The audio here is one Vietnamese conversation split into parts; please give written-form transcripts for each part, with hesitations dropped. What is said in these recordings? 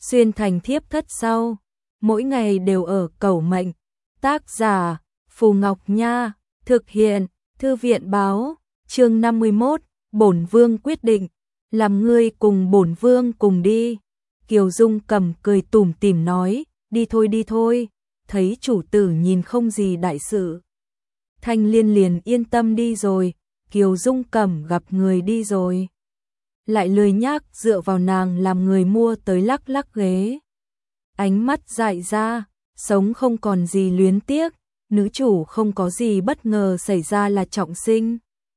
xuyên thành thiếp thất sau, mỗi ngày đều ở cẩu mệnh. Tác giả Phù Ngọc Nha, thực hiện Thư viện báo. Chương 51, bổn vương quyết định, làm ngươi cùng bổn vương cùng đi. Kiều Dung Cầm cười tủm tỉm nói, đi thôi, thấy chủ tử nhìn không gì đại sự. Thanh Liên liền yên tâm đi rồi, Kiều Dung Cầm gặp người đi rồi. Lại lười nhác dựa vào nàng làm người mua tới lắc lắc ghế. Ánh mắt dại ra, sống không còn gì luyến tiếc, nữ chủ không có gì bất ngờ xảy ra là trọng sinh.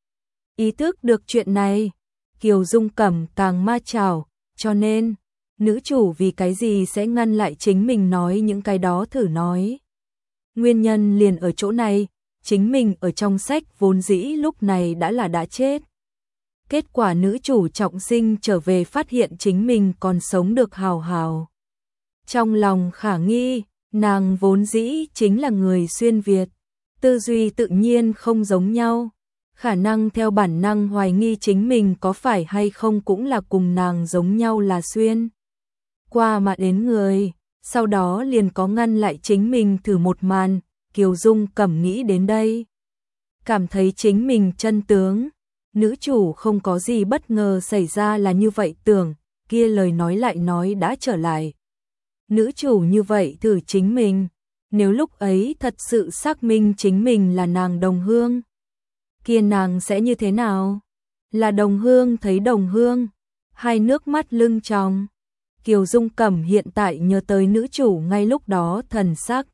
Ý thức được chuyện này, Kiều Dung Cẩm càng ma chảo, cho nên, nữ chủ vì cái gì sẽ ngăn lại chính mình nói những cái đó thử nói. Nguyên nhân liền ở chỗ này, chính mình ở trong sách vốn dĩ lúc này đã chết. Kết quả nữ chủ trọng sinh trở về phát hiện chính mình còn sống được hào hào. Trong lòng khả nghi, nàng vốn dĩ chính là người xuyên Việt, tư duy tự nhiên không giống nhau, khả năng theo bản năng hoài nghi chính mình có phải hay không cũng là cùng nàng giống nhau là xuyên qua mà đến người, sau đó liền có ngăn lại chính mình thử một màn. Kiều Dung Cẩm nghĩ đến đây, cảm thấy chính mình chân tướng, nữ chủ không có gì bất ngờ xảy ra là như vậy tưởng, kia lời nói lại nói đã trở lại. Nữ chủ như vậy thử chính mình, nếu lúc ấy thật sự xác minh chính mình là nàng đồng hương, kia nàng sẽ như thế nào? Là đồng hương thấy đồng hương, hai nước mắt lưng tròng. Kiều Dung Cẩm hiện tại nhớ tới nữ chủ ngay lúc đó thần sắc.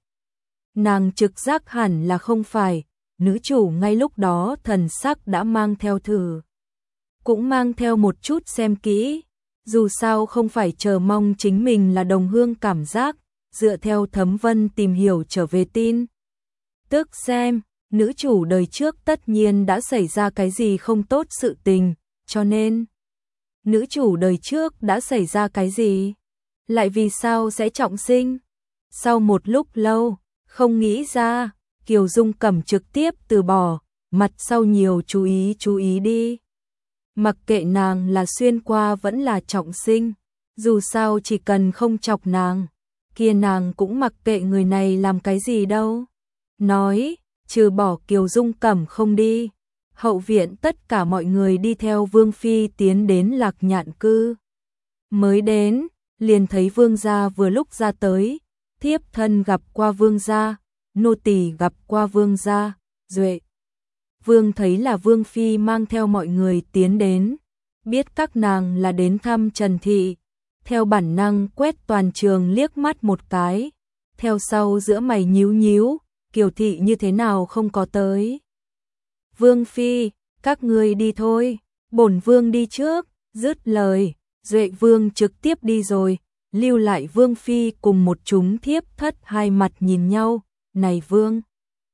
Nàng trực giác hẳn là không phải, nữ chủ ngay lúc đó thần sắc đã mang theo thử. Cũng mang theo một chút xem kỹ, dù sao không phải chờ mong chính mình là đồng hương cảm giác, dựa theo Thấm Vân tìm hiểu trở về tin. Tức xem, nữ chủ đời trước tất nhiên đã xảy ra cái gì không tốt sự tình, cho nên nữ chủ đời trước đã xảy ra cái gì? Lại vì sao sẽ trọng sinh? Sau một lúc lâu, không nghĩ ra, Kiều Dung Cẩm trực tiếp từ bỏ, mặt sau nhiều chú ý đi. Mặc kệ nàng là xuyên qua vẫn là trọng sinh, dù sao chỉ cần không chọc nàng, kia nàng cũng mặc kệ người này làm cái gì đâu. Nói, trừ bỏ Kiều Dung Cẩm không đi, hậu viện tất cả mọi người đi theo Vương Phi tiến đến Lạc Nhạn Cư. Mới đến, liền thấy Vương gia vừa lúc ra tới, thiếp thân gặp qua Vương gia, nô tỳ gặp qua Vương gia, Duệ. Vương thấy là Vương Phi mang theo mọi người tiến đến, biết các nàng là đến thăm Trần Thị, theo bản năng quét toàn trường liếc mắt một cái, theo sau giữa mày nhíu nhíu, Kiều Thị như thế nào không có tới. Vương Phi, các ngươi đi thôi, bổn Vương đi trước, dứt lời, Duệ Vương trực tiếp đi rồi, lưu lại Vương Phi cùng một chúng thiếp thất hai mặt nhìn nhau, này Vương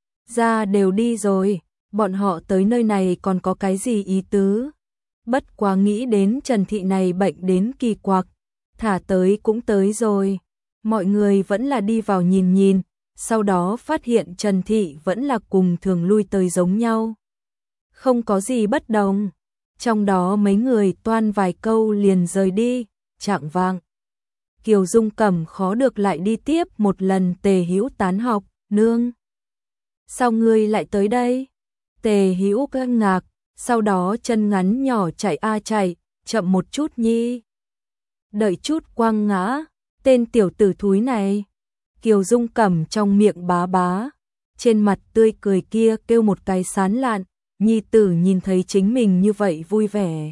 gia đều đi rồi, bọn họ tới nơi này còn có cái gì ý tứ? Bất quá nghĩ đến Trần Thị này bệnh đến kỳ quặc, thả tới cũng tới rồi, mọi người vẫn là đi vào nhìn nhìn, sau đó phát hiện Trần Thị vẫn là cùng thường lui tới giống nhau. Không có gì bất đồng, trong đó mấy người toan vài câu liền rời đi, chạng vạng. Kiều Dung Cẩm khó được lại đi tiếp một lần Tề Hữu tán học, nương. Sao ngươi lại tới đây? Tề Hữu kinh ngạc, sau đó chân ngắn nhỏ chạy chạy, chậm một chút nhi. Đợi chút quăng ngã, tên tiểu tử thúi này. Kiều Dung Cẩm trong miệng bá bá, trên mặt tươi cười kia kêu một cái sán lạn, nhi tử nhìn thấy chính mình như vậy vui vẻ.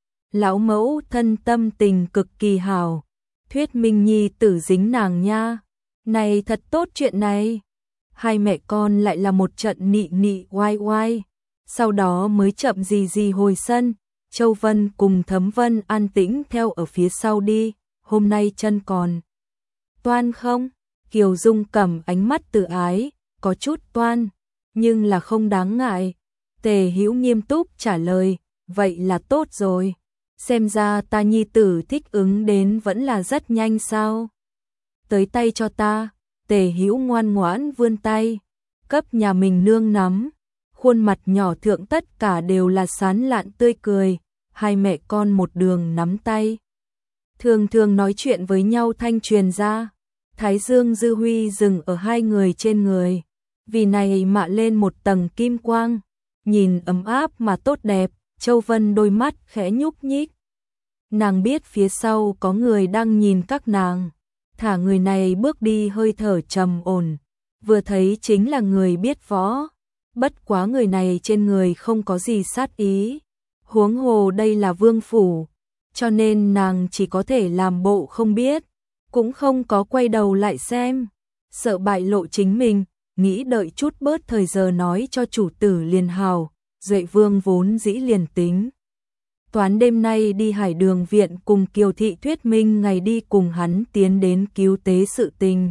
Lão mẫu thân tâm tình cực kỳ hào, thuyết minh nhi tử dính nàng nha, này thật tốt chuyện này. Hai mẹ con lại là một trận nị nị oai oai, sau đó mới chậm gì hồi sân, Châu Vân cùng Thấm Vân an tĩnh theo ở phía sau đi, hôm nay chân còn toan không? Kiều Dung Cẩm ánh mắt tự ái, có chút toan, nhưng là không đáng ngại. Tề Hữu nghiêm túc trả lời, vậy là tốt rồi, xem ra ta nhi tử thích ứng đến vẫn là rất nhanh sao? Tới tay cho ta. Tề Hữu ngoan ngoãn vươn tay, cấp nhà mình nương nắm, khuôn mặt nhỏ thượng tất cả đều là sán lạn tươi cười, hai mẹ con một đường nắm tay. Thường thường nói chuyện với nhau thanh truyền ra. Thái dương dư huy dừng ở hai người trên người, vì này mạ lên một tầng kim quang, nhìn ấm áp mà tốt đẹp. Châu Vân đôi mắt khẽ nhúc nhích. Nàng biết phía sau có người đang nhìn các nàng. Thả người này bước đi hơi thở trầm ổn, vừa thấy chính là người biết võ. Bất quá người này trên người không có gì sát ý. Huống hồ đây là vương phủ, cho nên nàng chỉ có thể làm bộ không biết, cũng không có quay đầu lại xem. Sợ bại lộ chính mình, nghĩ đợi chút bớt thời giờ nói cho chủ tử liền hào. Duệ Vương vốn dĩ liền tính toán đêm nay đi Hải Đường viện cùng Kiều thị thuyết minh ngày đi cùng hắn tiến đến cứu tế sự tình.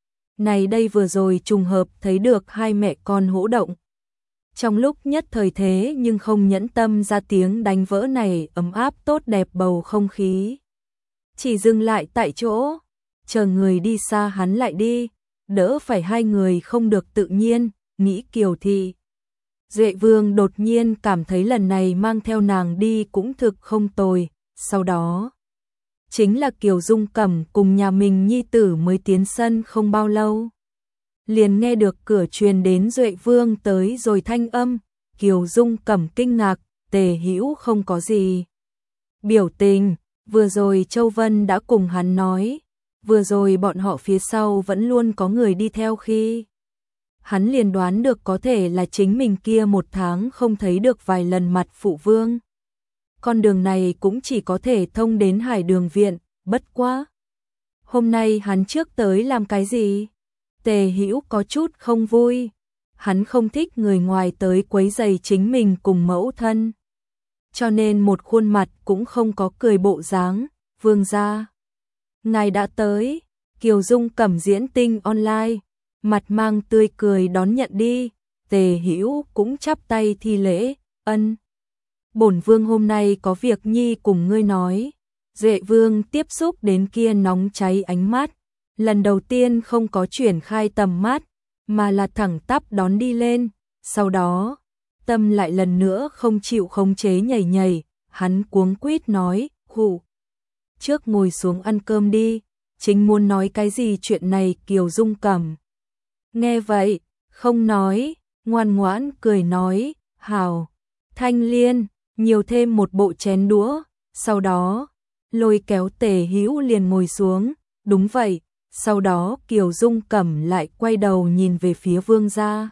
Này đây vừa rồi trùng hợp thấy được hai mẹ con hỗ động. Trong lúc nhất thời thế nhưng không nhẫn tâm ra tiếng đánh vỡ này ấm áp tốt đẹp bầu không khí. Chỉ dừng lại tại chỗ, chờ người đi xa hắn lại đi, đỡ phải hai người không được tự nhiên, nghĩ Kiều thị. Duệ Vương đột nhiên cảm thấy lần này mang theo nàng đi cũng thực không tồi. Sau đó chính là Kiều Dung Cẩm cùng nhà mình nhi tử mới tiến sân không bao lâu, liền nghe được cửa truyền đến Duệ Vương tới rồi thanh âm. Kiều Dung Cẩm kinh ngạc, Tề Hữu không có gì biểu tình, vừa rồi Châu Vân đã cùng hắn nói, vừa rồi bọn họ phía sau vẫn luôn có người đi theo khi. Hắn liền đoán được có thể là chính mình kia một tháng không thấy được vài lần mặt phụ vương. Con đường này cũng chỉ có thể thông đến Hải Đường viện, bất quá. Hôm nay hắn trước tới làm cái gì? Tề Hữu có chút không vui. Hắn không thích người ngoài tới quấy rầy chính mình cùng mẫu thân. Cho nên một khuôn mặt cũng không có cười bộ dáng. Vương gia, ngài đã tới. Kiều Dung Cẩm diễn tinh online, mặt mang tươi cười đón nhận đi. Tề Hữu cũng chắp tay thi lễ, ân. Bổn vương hôm nay có việc nhi cùng ngươi nói. Duệ Vương tiếp xúc đến kia nóng cháy ánh mắt, lần đầu tiên không có chuyển khai tầm mắt, mà là thẳng tắp đón đi lên. Sau đó, tâm lại lần nữa không chịu khống chế nhảy nhảy, hắn cuống quýt nói, hù. Trước ngồi xuống ăn cơm đi, chính muốn nói cái gì chuyện này. Kiều Dung Cẩm nghe vậy, không nói, ngoan ngoãn cười nói, hào. Thanh Liên, nhiều thêm một bộ chén đũa, sau đó, lôi kéo Tề Hữu liền ngồi xuống, đúng vậy. Sau đó Kiều Dung Cẩm lại quay đầu nhìn về phía vương gia,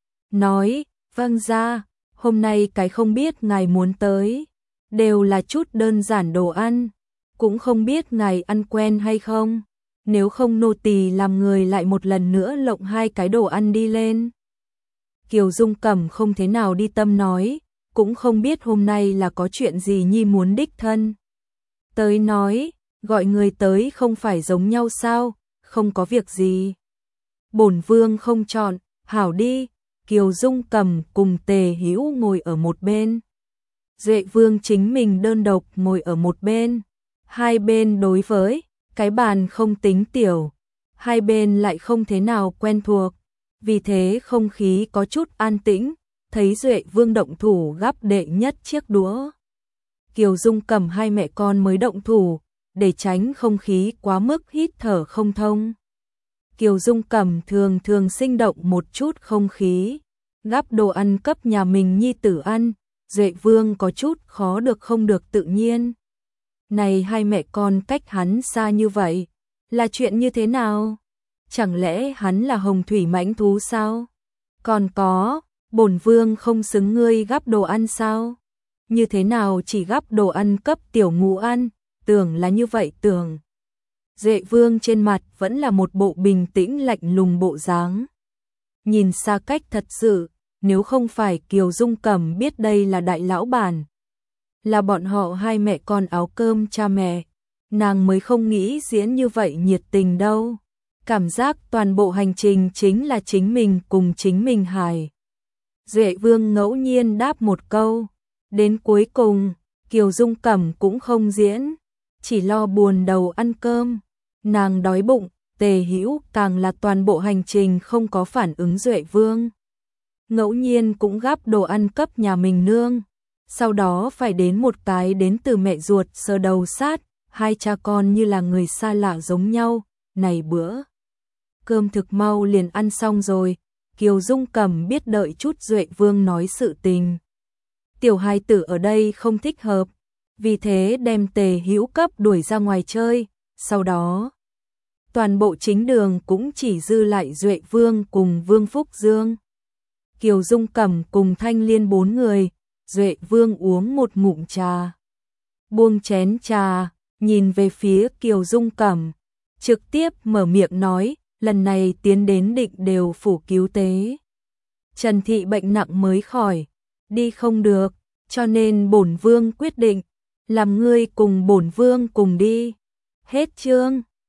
nói, vâng gia, hôm nay cái không biết ngài muốn tới, đều là chút đơn giản đồ ăn, cũng không biết ngài ăn quen hay không, nếu không nô tỳ làm người lại một lần nữa lộng hai cái đồ ăn đi lên. Kiều Dung Cẩm không thế nào đi tâm nói, cũng không biết hôm nay là có chuyện gì nhi muốn đích thân tới nói, gọi người tới không phải giống nhau sao, không có việc gì. Bổn vương không chọn, hảo đi. Kiều Dung Cẩm cùng Tề Hữu ngồi ở một bên. Duệ Vương chính mình đơn độc ngồi ở một bên. Hai bên đối với cái bàn không tính tiểu, hai bên lại không thế nào quen thuộc, vì thế không khí có chút an tĩnh. Thấy Duệ Vương động thủ gắp đệ nhất chiếc đũa, Kiều Dung Cẩm hai mẹ con mới động thủ, để tránh không khí quá mức hít thở không thông. Kiều Dung Cẩm thường thường sinh động một chút không khí, gắp đồ ăn cấp nhà mình nhi tử ăn. Duệ Vương có chút khó được không được tự nhiên. Này hai mẹ con cách hắn xa như vậy, là chuyện như thế nào? Chẳng lẽ hắn là hồng thủy mãnh thú sao? Còn có, bổn vương không xứng ngươi gắp đồ ăn sao? Như thế nào chỉ gắp đồ ăn cấp tiểu ngũ ăn? Tưởng là như vậy tưởng. Duệ Vương trên mặt vẫn là một bộ bình tĩnh lạnh lùng bộ dáng. Nhìn xa cách thật sự, nếu không phải Kiều Dung Cẩm biết đây là đại lão bản, là bọn họ hai mẹ con áo cơm cha mẹ, nàng mới không nghĩ diễn như vậy nhiệt tình đâu. Cảm giác toàn bộ hành trình chính là chính mình cùng chính mình hài. Duệ Vương ngẫu nhiên đáp một câu, đến cuối cùng, Kiều Dung Cẩm cũng không diễn, chỉ lo buồn đầu ăn cơm. Nàng đói bụng, Tề Hữu càng là toàn bộ hành trình không có phản ứng Duệ Vương. Ngẫu nhiên cũng gắp đồ ăn cấp nhà mình nương, sau đó phải đến một cái đến từ mẹ ruột sờ đầu sát, hai cha con như là người xa lạ giống nhau, này bữa cơm thực mau liền ăn xong rồi, Kiều Dung Cẩm biết đợi chút Duệ Vương nói sự tình. Tiểu hài tử ở đây không thích hợp, vì thế đem Tề Hữu cấp đuổi ra ngoài chơi, sau đó toàn bộ chính đường cũng chỉ dư lại Duệ Vương cùng Vương Phúc Dương. Kiều Dung Cẩm cùng Thanh Liên 4 người, Duệ Vương uống một ngụm trà. Buông chén trà, nhìn về phía Kiều Dung Cẩm, trực tiếp mở miệng nói, lần này tiến đến Định đều phủ cứu tế. Trần Thị bệnh nặng mới khỏi, đi không được, cho nên bổn vương quyết định, làm ngươi cùng bổn vương cùng đi. Hết chương.